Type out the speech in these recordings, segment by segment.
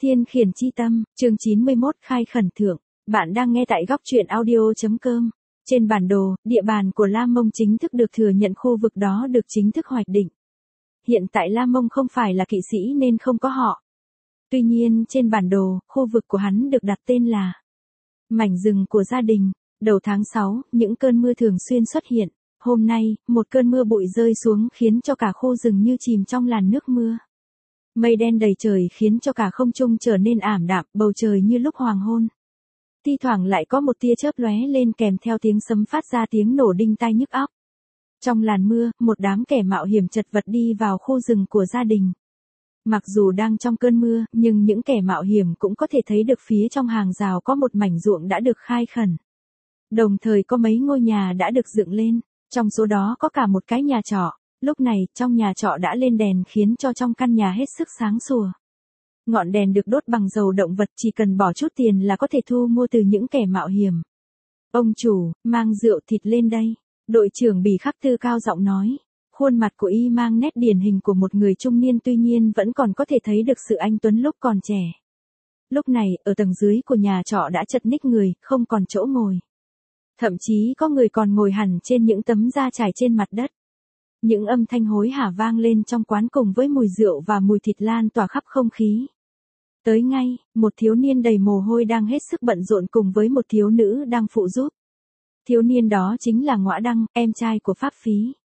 Thiên khiển chi tâm, chương 91 khai khẩn thượng. Bạn đang nghe tại góc truyện audio.com. Trên bản đồ, địa bàn của La Mông chính thức được thừa nhận, khu vực đó được chính thức hoạch định. Hiện tại La Mông không phải là kỵ sĩ nên không có họ. Tuy nhiên trên bản đồ, khu vực của hắn được đặt tên là mảnh rừng của gia đình. Đầu tháng 6, những cơn mưa thường xuyên xuất hiện. Hôm nay, một cơn mưa bụi rơi xuống khiến cho cả khu rừng như chìm trong làn nước mưa. Mây đen đầy trời khiến cho cả không trung trở nên ảm đạm, bầu trời như lúc hoàng hôn. Thi thoảng lại có một tia chớp lóe lên kèm theo tiếng sấm phát ra tiếng nổ đinh tai nhức óc. Trong làn mưa, một đám kẻ mạo hiểm chật vật đi vào khu rừng của gia đình. Mặc dù đang trong cơn mưa, nhưng những kẻ mạo hiểm cũng có thể thấy được phía trong hàng rào có một mảnh ruộng đã được khai khẩn. Đồng thời có mấy ngôi nhà đã được dựng lên, trong số đó có cả một cái nhà trọ. Lúc này, trong nhà trọ đã lên đèn khiến cho trong căn nhà hết sức sáng sủa. Ngọn đèn được đốt bằng dầu động vật, chỉ cần bỏ chút tiền là có thể thu mua từ những kẻ mạo hiểm. Ông chủ, mang rượu thịt lên đây. Đội trưởng Bỉ Khắc Tư cao giọng nói. Khuôn mặt của y mang nét điển hình của một người trung niên, tuy nhiên vẫn còn có thể thấy được sự anh tuấn lúc còn trẻ. Lúc này, ở tầng dưới của nhà trọ đã chật ních người, không còn chỗ ngồi. Thậm chí có người còn ngồi hẳn trên những tấm da trải trên mặt đất. Những âm thanh hối hả vang lên trong quán cùng với mùi rượu và mùi thịt lan tỏa khắp không khí. Tới ngay, một thiếu niên đầy mồ hôi đang hết sức bận rộn cùng với một thiếu nữ đang phụ giúp. Thiếu niên đó chính là Ngõa Đăng, em trai của Pháp Phí.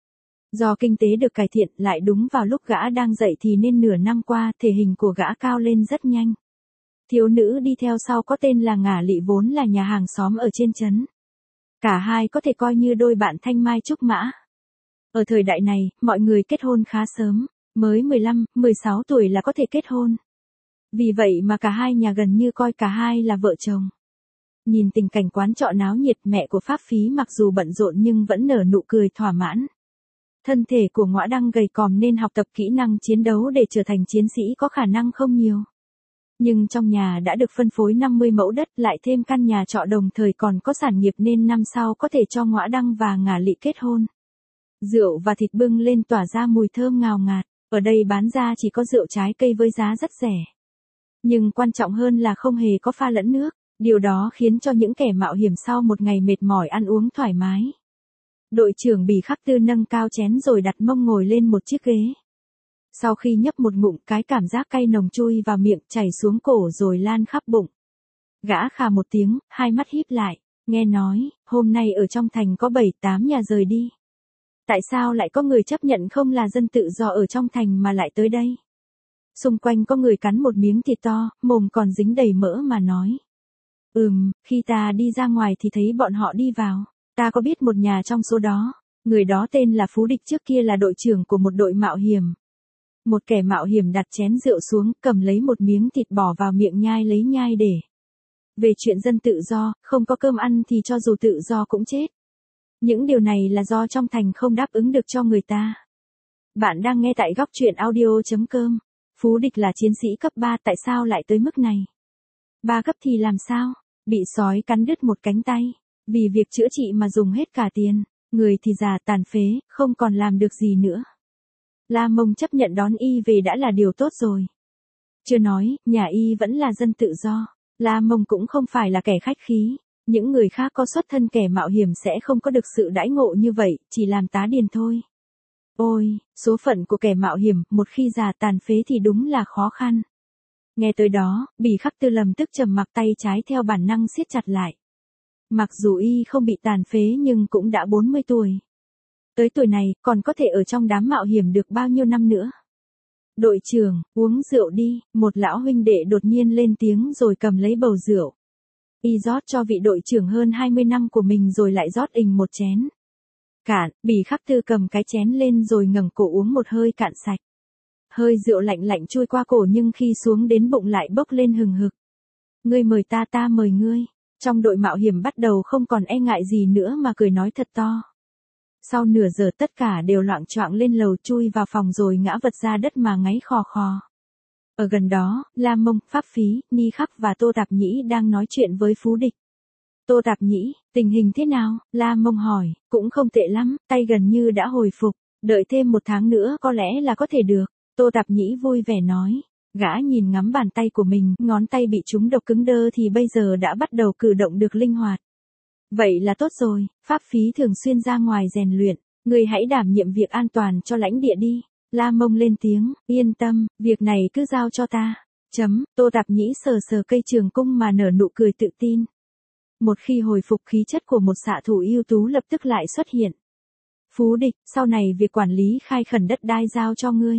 Do kinh tế được cải thiện, lại đúng vào lúc gã đang dậy thì nên nửa năm qua thể hình của gã cao lên rất nhanh. Thiếu nữ đi theo sau có tên là Ngả Lị, vốn là nhà hàng xóm ở trên trấn. Cả hai có thể coi như đôi bạn thanh mai trúc mã. Ở thời đại này, mọi người kết hôn khá sớm, mới 15, 16 tuổi là có thể kết hôn. Vì vậy mà cả hai nhà gần như coi cả hai là vợ chồng. Nhìn tình cảnh quán trọ náo nhiệt, mẹ của Pháp Phí mặc dù bận rộn nhưng vẫn nở nụ cười thỏa mãn. Thân thể của Ngõa Đăng gầy còm nên học tập kỹ năng chiến đấu để trở thành chiến sĩ có khả năng không nhiều. Nhưng trong nhà đã được phân phối 50 mẫu đất, lại thêm căn nhà trọ, đồng thời còn có sản nghiệp nên năm sau có thể cho Ngõa Đăng và Ngả Lị kết hôn. Rượu và thịt bưng lên tỏa ra mùi thơm ngào ngạt, ở đây bán ra chỉ có rượu trái cây với giá rất rẻ. Nhưng quan trọng hơn là không hề có pha lẫn nước, điều đó khiến cho những kẻ mạo hiểm sau một ngày mệt mỏi ăn uống thoải mái. Đội trưởng Bỉ Khắc Tư nâng cao chén rồi đặt mông ngồi lên một chiếc ghế. Sau khi nhấp một ngụm, cái cảm giác cay nồng chui vào miệng, chảy xuống cổ rồi lan khắp bụng. Gã khà một tiếng, hai mắt híp lại, nghe nói, hôm nay ở trong thành có 7-8 nhà rời đi. Tại sao lại có người chấp nhận không là dân tự do ở trong thành mà lại tới đây? Xung quanh có người cắn một miếng thịt to, mồm còn dính đầy mỡ mà nói. Khi ta đi ra ngoài thì thấy bọn họ đi vào. Ta có biết một nhà trong số đó. Người đó tên là Phú Địch, trước kia là đội trưởng của một đội mạo hiểm. Một kẻ mạo hiểm đặt chén rượu xuống, cầm lấy một miếng thịt bỏ vào miệng nhai lấy nhai để. Về chuyện dân tự do, không có cơm ăn thì cho dù tự do cũng chết. Những điều này là do trong thành không đáp ứng được cho người ta. Bạn đang nghe tại góc truyện audio.com. Phú Địch là chiến sĩ cấp 3, tại sao lại tới mức này? 3 cấp thì làm sao? Bị sói cắn đứt một cánh tay. Vì việc chữa trị mà dùng hết cả tiền. Người thì già tàn phế, không còn làm được gì nữa. La Mông chấp nhận đón y về đã là điều tốt rồi. Chưa nói, nhà y vẫn là dân tự do. La Mông cũng không phải là kẻ khách khí. Những người khác có xuất thân kẻ mạo hiểm sẽ không có được sự đãi ngộ như vậy, chỉ làm tá điền thôi. Ôi, số phận của kẻ mạo hiểm, một khi già tàn phế thì đúng là khó khăn. Nghe tới đó, Bỉ Khắc Tư lầm tức trầm mặc, tay trái theo bản năng siết chặt lại. Mặc dù y không bị tàn phế nhưng cũng đã 40 tuổi. Tới tuổi này, còn có thể ở trong đám mạo hiểm được bao nhiêu năm nữa? Đội trưởng, uống rượu đi, một lão huynh đệ đột nhiên lên tiếng rồi cầm lấy bầu rượu. Y rót cho vị đội trưởng hơn 20 năm của mình rồi lại rót ình một chén. Cạn, Bỉ Khắc Tư cầm cái chén lên rồi ngẩng cổ uống một hơi cạn sạch. Hơi rượu lạnh lạnh chui qua cổ nhưng khi xuống đến bụng lại bốc lên hừng hực. Ngươi mời ta, ta mời ngươi. Trong đội mạo hiểm bắt đầu không còn e ngại gì nữa mà cười nói thật to. Sau nửa giờ tất cả đều loạng choạng lên lầu, chui vào phòng rồi ngã vật ra đất mà ngáy khò khò. Ở gần đó, La Mông, Pháp Phí, Ni Khắc và Tô Tạp Nhĩ đang nói chuyện với Phú Địch. Tô Tạp Nhĩ, tình hình thế nào? La Mông hỏi. Cũng không tệ lắm, tay gần như đã hồi phục. Đợi thêm 1 tháng nữa có lẽ là có thể được. Tô Tạp Nhĩ vui vẻ nói. Gã nhìn ngắm bàn tay của mình, ngón tay bị trúng độc cứng đơ thì bây giờ đã bắt đầu cử động được linh hoạt. Vậy là tốt rồi, pháp phí thường xuyên ra ngoài rèn luyện, ngươi hãy đảm nhiệm việc an toàn cho lãnh địa đi. La Mông lên tiếng, yên tâm, việc này cứ giao cho ta. Tô Tạp Nhĩ sờ sờ cây trường cung mà nở nụ cười tự tin. Một khi hồi phục khí chất của một xạ thủ ưu tú lập tức lại xuất hiện. Phú Địch, sau này việc quản lý khai khẩn đất đai giao cho ngươi.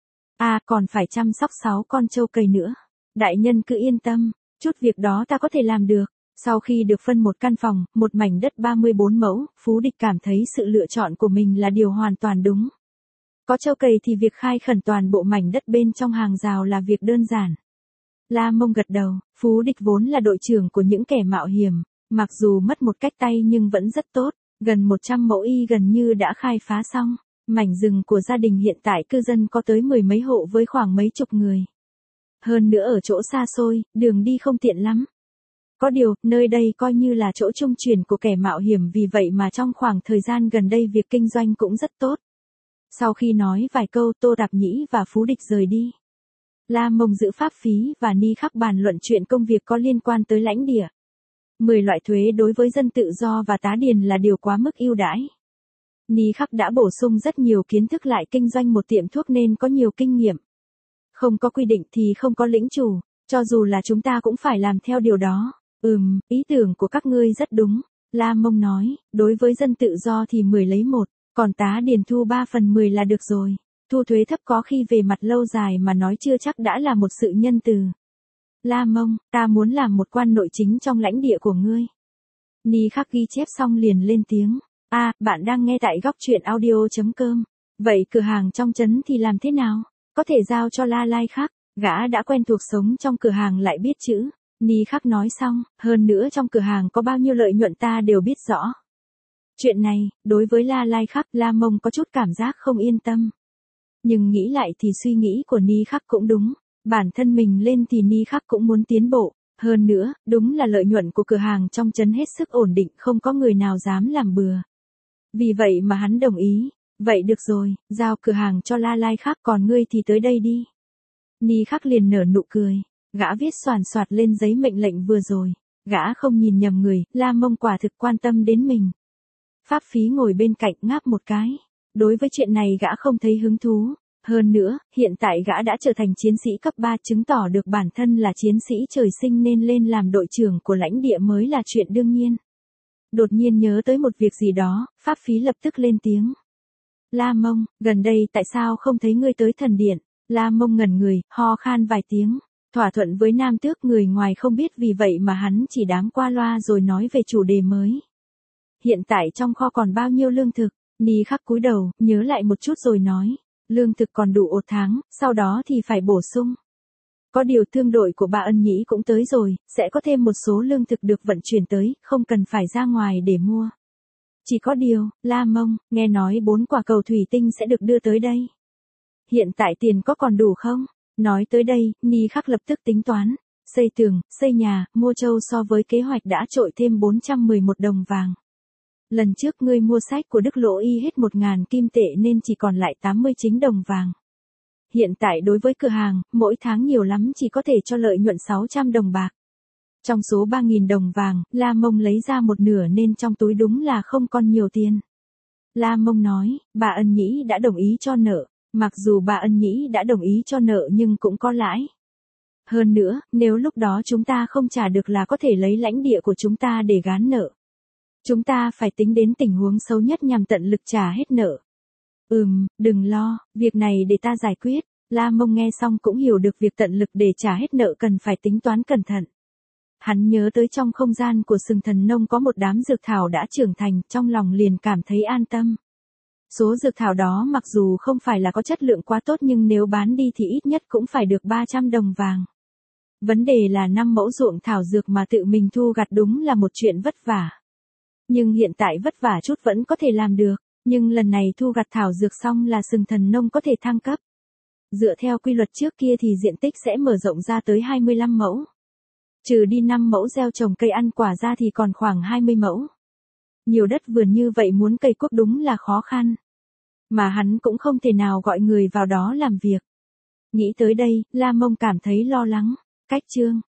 Còn phải chăm sóc 6 con trâu cầy nữa. Đại nhân cứ yên tâm, chút việc đó ta có thể làm được. Sau khi được phân một căn phòng, một mảnh đất 34 mẫu, Phú Địch cảm thấy sự lựa chọn của mình là điều hoàn toàn đúng. Có trâu cầy thì việc khai khẩn toàn bộ mảnh đất bên trong hàng rào là việc đơn giản. La Mông gật đầu, Phú Địch vốn là đội trưởng của những kẻ mạo hiểm, mặc dù mất một cách tay nhưng vẫn rất tốt, gần 100 mẫu y gần như đã khai phá xong. Mảnh rừng của gia đình hiện tại cư dân có tới 10 mấy hộ với khoảng mấy chục người. Hơn nữa ở chỗ xa xôi, đường đi không tiện lắm. Có điều, nơi đây coi như là chỗ trung chuyển của kẻ mạo hiểm, vì vậy mà trong khoảng thời gian gần đây việc kinh doanh cũng rất tốt. Sau khi nói vài câu, Tô Tạp Nhĩ và Phú Địch rời đi. La Mông giữ pháp phí và Ni Khắc bàn luận chuyện công việc có liên quan tới lãnh địa. 10 loại thuế đối với dân tự do và tá điền là điều quá mức ưu đãi. Ni Khắc đã bổ sung rất nhiều kiến thức lại kinh doanh một tiệm thuốc nên có nhiều kinh nghiệm. Không có quy định thì không có lĩnh chủ, cho dù là chúng ta cũng phải làm theo điều đó. Ý tưởng của các ngươi rất đúng, La Mông nói, đối với dân tự do thì 10 lấy 1, còn tá điền thu 3/10 là được rồi. Thu thuế thấp có khi về mặt lâu dài mà nói chưa chắc đã là một sự nhân từ. La Mông, ta muốn làm một quan nội chính trong lãnh địa của ngươi. Ni Khắc ghi chép xong liền lên tiếng. Bạn đang nghe tại góc truyện audio.com. Vậy cửa hàng trong trấn thì làm thế nào? Có thể giao cho La Lai Khắc, gã đã quen thuộc sống trong cửa hàng lại biết chữ. Ni Khắc nói xong, hơn nữa trong cửa hàng có bao nhiêu lợi nhuận ta đều biết rõ. Chuyện này, đối với La Lai Khắc, La Mông có chút cảm giác không yên tâm. Nhưng nghĩ lại thì suy nghĩ của Ni Khắc cũng đúng. Bản thân mình lên thì Ni Khắc cũng muốn tiến bộ. Hơn nữa, đúng là lợi nhuận của cửa hàng trong trấn hết sức ổn định, không có người nào dám làm bừa. Vì vậy mà hắn đồng ý. Vậy được rồi, giao cửa hàng cho La Lai Khắc, còn ngươi thì tới đây đi. Ni Khắc liền nở nụ cười. Gã viết xoàn xoạt lên giấy mệnh lệnh vừa rồi. Gã không nhìn nhầm người, La Mông quả thực quan tâm đến mình. Pháp phí ngồi bên cạnh ngáp một cái. Đối với chuyện này gã không thấy hứng thú. Hơn nữa, hiện tại gã đã trở thành chiến sĩ cấp 3, chứng tỏ được bản thân là chiến sĩ trời sinh nên lên làm đội trưởng của lãnh địa mới là chuyện đương nhiên. Đột nhiên nhớ tới một việc gì đó, pháp phí lập tức lên tiếng. La Mông, gần đây tại sao không thấy ngươi tới thần điện? La Mông ngẩn người, ho khan vài tiếng. Thỏa thuận với Nam Tước người ngoài không biết, vì vậy mà hắn chỉ đám qua loa rồi nói về chủ đề mới. Hiện tại trong kho còn bao nhiêu lương thực? Ni Khắc cúi đầu, nhớ lại một chút rồi nói. Lương thực còn đủ 1 tháng, sau đó thì phải bổ sung. Có điều thương đội của bà Ân Nhĩ cũng tới rồi, sẽ có thêm một số lương thực được vận chuyển tới, không cần phải ra ngoài để mua. Chỉ có điều, La Mông, nghe nói 4 quả cầu thủy tinh sẽ được đưa tới đây. Hiện tại tiền có còn đủ không? Nói tới đây, Ni Khắc lập tức tính toán. Xây tường, xây nhà, mua trâu so với kế hoạch đã trội thêm 411 đồng vàng. Lần trước ngươi mua sách của Đức Lỗ Y hết 1.000 kim tệ nên chỉ còn lại 89 đồng vàng. Hiện tại đối với cửa hàng, mỗi tháng nhiều lắm chỉ có thể cho lợi nhuận 600 đồng bạc. Trong số 3.000 đồng vàng, La Mông lấy ra một nửa nên trong túi đúng là không còn nhiều tiền. La Mông nói, bà Ân Nhĩ đã đồng ý cho nợ. Mặc dù bà Ân Nhĩ đã đồng ý cho nợ nhưng cũng có lãi. Hơn nữa, nếu lúc đó chúng ta không trả được là có thể lấy lãnh địa của chúng ta để gán nợ. Chúng ta phải tính đến tình huống xấu nhất nhằm tận lực trả hết nợ. Đừng lo, việc này để ta giải quyết. La Mông nghe xong cũng hiểu được việc tận lực để trả hết nợ cần phải tính toán cẩn thận. Hắn nhớ tới trong không gian của Sừng Thần Nông có một đám dược thảo đã trưởng thành, trong lòng liền cảm thấy an tâm. Số dược thảo đó mặc dù không phải là có chất lượng quá tốt nhưng nếu bán đi thì ít nhất cũng phải được 300 đồng vàng. Vấn đề là 5 mẫu ruộng thảo dược mà tự mình thu gặt đúng là một chuyện vất vả. Nhưng hiện tại vất vả chút vẫn có thể làm được, nhưng lần này thu gặt thảo dược xong là Sừng Thần Nông có thể thăng cấp. Dựa theo quy luật trước kia thì diện tích sẽ mở rộng ra tới 25 mẫu. Trừ đi 5 mẫu gieo trồng cây ăn quả ra thì còn khoảng 20 mẫu. Nhiều đất vườn như vậy muốn cày cuốc đúng là khó khăn. Mà hắn cũng không thể nào gọi người vào đó làm việc. Nghĩ tới đây, La Mông cảm thấy lo lắng. Cách chương